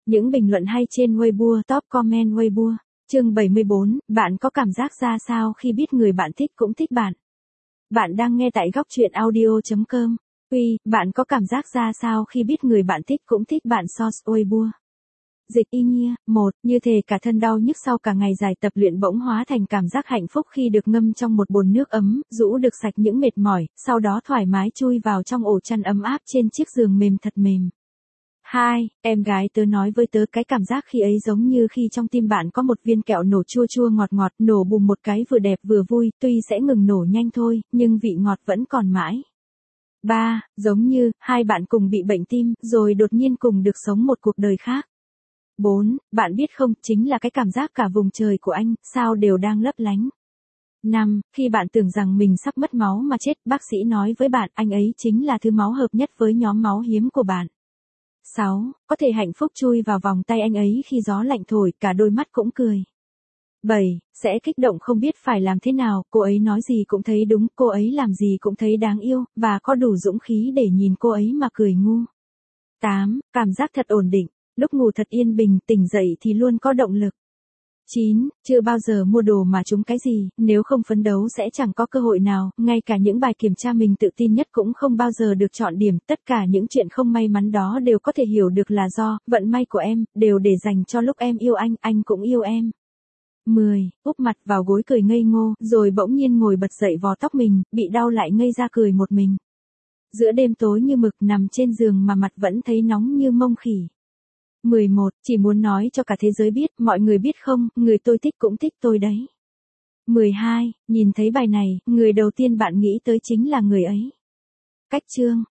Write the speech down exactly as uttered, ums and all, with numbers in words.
Những bình luận hay trên Weibo, top comment Weibo. Chương bảy mươi bốn, bạn có cảm giác ra sao khi biết người bạn thích cũng thích bạn? Bạn đang nghe tại góc truyện audio chấm com. Uy, bạn có cảm giác ra sao khi biết người bạn thích cũng thích bạn? Source Weibo. Dịch y nhia, một, như thể cả thân đau nhức sau cả ngày dài tập luyện bỗng hóa thành cảm giác hạnh phúc khi được ngâm trong một bồn nước ấm, rũ được sạch những mệt mỏi, sau đó thoải mái chui vào trong ổ chăn ấm áp trên chiếc giường mềm thật mềm. Hai, em gái tớ nói với tớ cái cảm giác khi ấy giống như khi trong tim bạn có một viên kẹo nổ chua chua ngọt ngọt, nổ bùm một cái vừa đẹp vừa vui, tuy sẽ ngừng nổ nhanh thôi, nhưng vị ngọt vẫn còn mãi. Ba, giống như, hai bạn cùng bị bệnh tim, rồi đột nhiên cùng được sống một cuộc đời khác. Bốn, bạn biết không, chính là cái cảm giác cả vùng trời của anh, sao đều đang lấp lánh. Năm, khi bạn tưởng rằng mình sắp mất máu mà chết, bác sĩ nói với bạn, anh ấy chính là thứ máu hợp nhất với nhóm máu hiếm của bạn. Sáu, có thể hạnh phúc chui vào vòng tay anh ấy khi gió lạnh thổi, cả đôi mắt cũng cười. Bảy, sẽ kích động không biết phải làm thế nào, cô ấy nói gì cũng thấy đúng, cô ấy làm gì cũng thấy đáng yêu, và có đủ dũng khí để nhìn cô ấy mà cười ngu. Tám, cảm giác thật ổn định, lúc ngủ thật yên bình, tỉnh dậy thì luôn có động lực. Chín, chưa bao giờ mua đồ mà trúng cái gì, nếu không phấn đấu sẽ chẳng có cơ hội nào, ngay cả những bài kiểm tra mình tự tin nhất cũng không bao giờ được chọn điểm, tất cả những chuyện không may mắn đó đều có thể hiểu được là do, vận may của em, đều để dành cho lúc em yêu anh, anh cũng yêu em. Mười, úp mặt vào gối cười ngây ngô, rồi bỗng nhiên ngồi bật dậy vò tóc mình, bị đau lại ngây ra cười một mình. Giữa đêm tối như mực nằm trên giường mà mặt vẫn thấy nóng như mông khỉ. Mười một, chỉ muốn nói cho cả thế giới biết, mọi người biết không, người tôi thích cũng thích tôi đấy. Mười hai, nhìn thấy bài này, người đầu tiên bạn nghĩ tới chính là người ấy. Cách chương,